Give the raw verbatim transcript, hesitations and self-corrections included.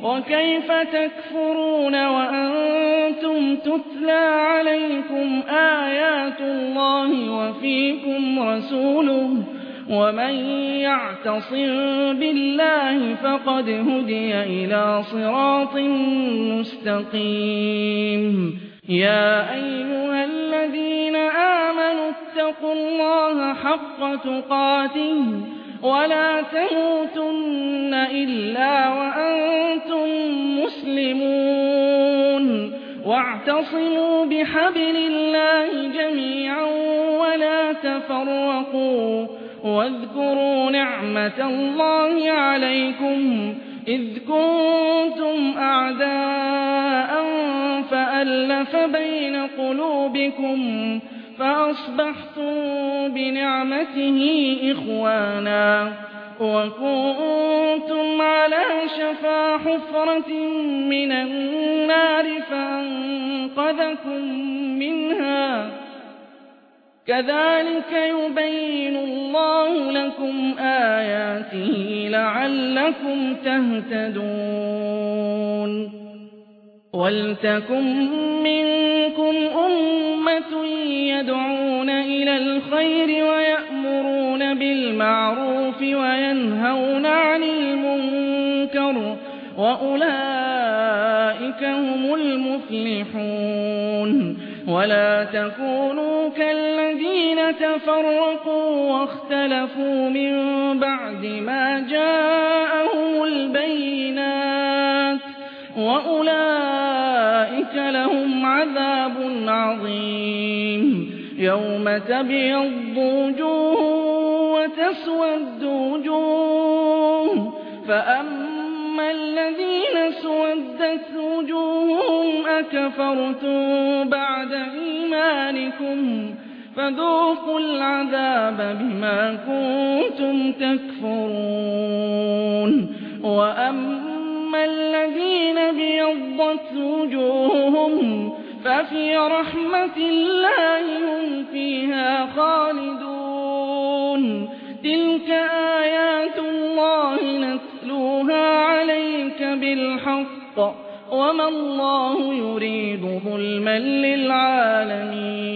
وكيف تكفرون وأنتم تتلى عليكم آيات الله وفيكم رسوله ومن يعتصم بالله فقد هدي إلى صراط مستقيم يا أيها الذين آمنوا اتقوا الله حق تقاته ولا تموتن إلا وأنتم مسلمون واعتصموا بحبل الله جميعا ولا تفرقوا واذكروا نعمة الله عليكم إذ كنتم أعداء فألف بين قلوبكم فأصبحتم بنعمته إخوانا وكنتم على شفا حفرة من النار فأنقذكم منها كذلك يبين الله لكم آياته لعلكم تهتدون ولتكن منكم أمة يدعون إلى الخير ويأمرون بالمعروف وينهون عن المنكر وأولئك هم المفلحون ولا تكونوا كالذين تفرقوا واختلفوا من بعد ما جاءهم البينات وأولئك لهم عذاب عظيم يوم تبيض وجوه وتسود وجوه فأما الذين اسودت وجوههم أكفرتم بعد إيمانكم فذوقوا العذاب بما كنتم تكفرون وأما الذين ابيضت وجوههم ففي رحمة الله هم فيها خالدون تلك آيات الله نتلوها عليك بالحق وما الله يريد ظلما للعالمين